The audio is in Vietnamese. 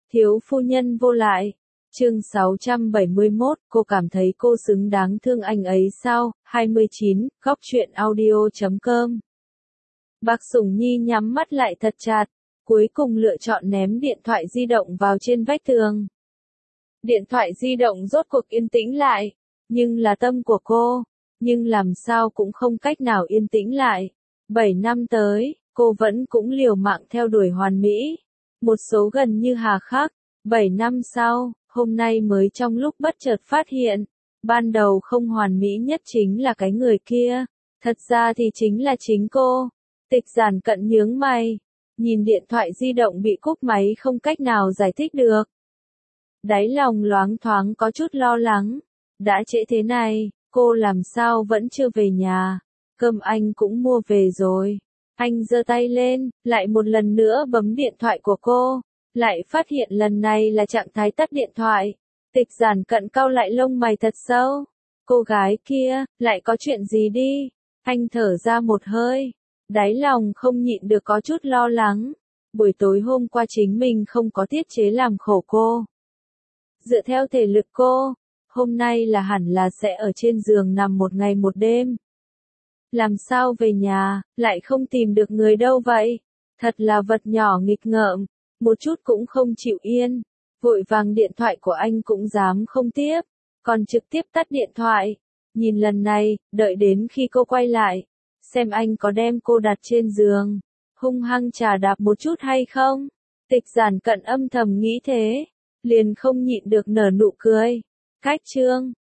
Thiếu phu nhân vô lại. Chương 671, cô cảm thấy cô xứng đáng thương anh ấy sao? 29, góc truyện audio.com. Bác Sủng Nhi nhắm mắt lại thật chặt, cuối cùng lựa chọn ném điện thoại di động vào trên vách tường. Điện thoại di động rốt cuộc yên tĩnh lại, nhưng là tâm của cô, nhưng làm sao cũng không cách nào yên tĩnh lại. 7 năm tới, cô vẫn cũng liều mạng theo đuổi hoàn mỹ, một số gần như hà khắc. 7 năm sau, hôm nay mới trong lúc bất chợt phát hiện, ban đầu không hoàn mỹ nhất chính là cái người kia, thật ra thì chính là chính cô. Tịch Giản Cận nhướng mày, nhìn điện thoại di động bị cúp máy không cách nào giải thích được. Đáy lòng loáng thoáng có chút lo lắng, đã trễ thế này, cô làm sao vẫn chưa về nhà, cơm anh cũng mua về rồi. Anh giơ tay lên, lại một lần nữa bấm điện thoại của cô, lại phát hiện lần này là trạng thái tắt điện thoại. Tịch Giản Cận cau lại lông mày thật sâu. Cô gái kia, lại có chuyện gì đi? Anh thở ra một hơi, đáy lòng không nhịn được có chút lo lắng. Buổi tối hôm qua chính mình không có tiết chế làm khổ cô. Dựa theo thể lực cô, hôm nay là hẳn là sẽ ở trên giường nằm một ngày một đêm. Làm sao về nhà, lại không tìm được người đâu vậy? Thật là vật nhỏ nghịch ngợm, một chút cũng không chịu yên. Vội vàng điện thoại của anh cũng dám không tiếp, còn trực tiếp tắt điện thoại. Nhìn lần này, đợi đến khi cô quay lại, xem anh có đem cô đặt trên giường, hung hăng chà đạp một chút hay không. Tịch Giản Cận âm thầm nghĩ thế, liền không nhịn được nở nụ cười. Cách chương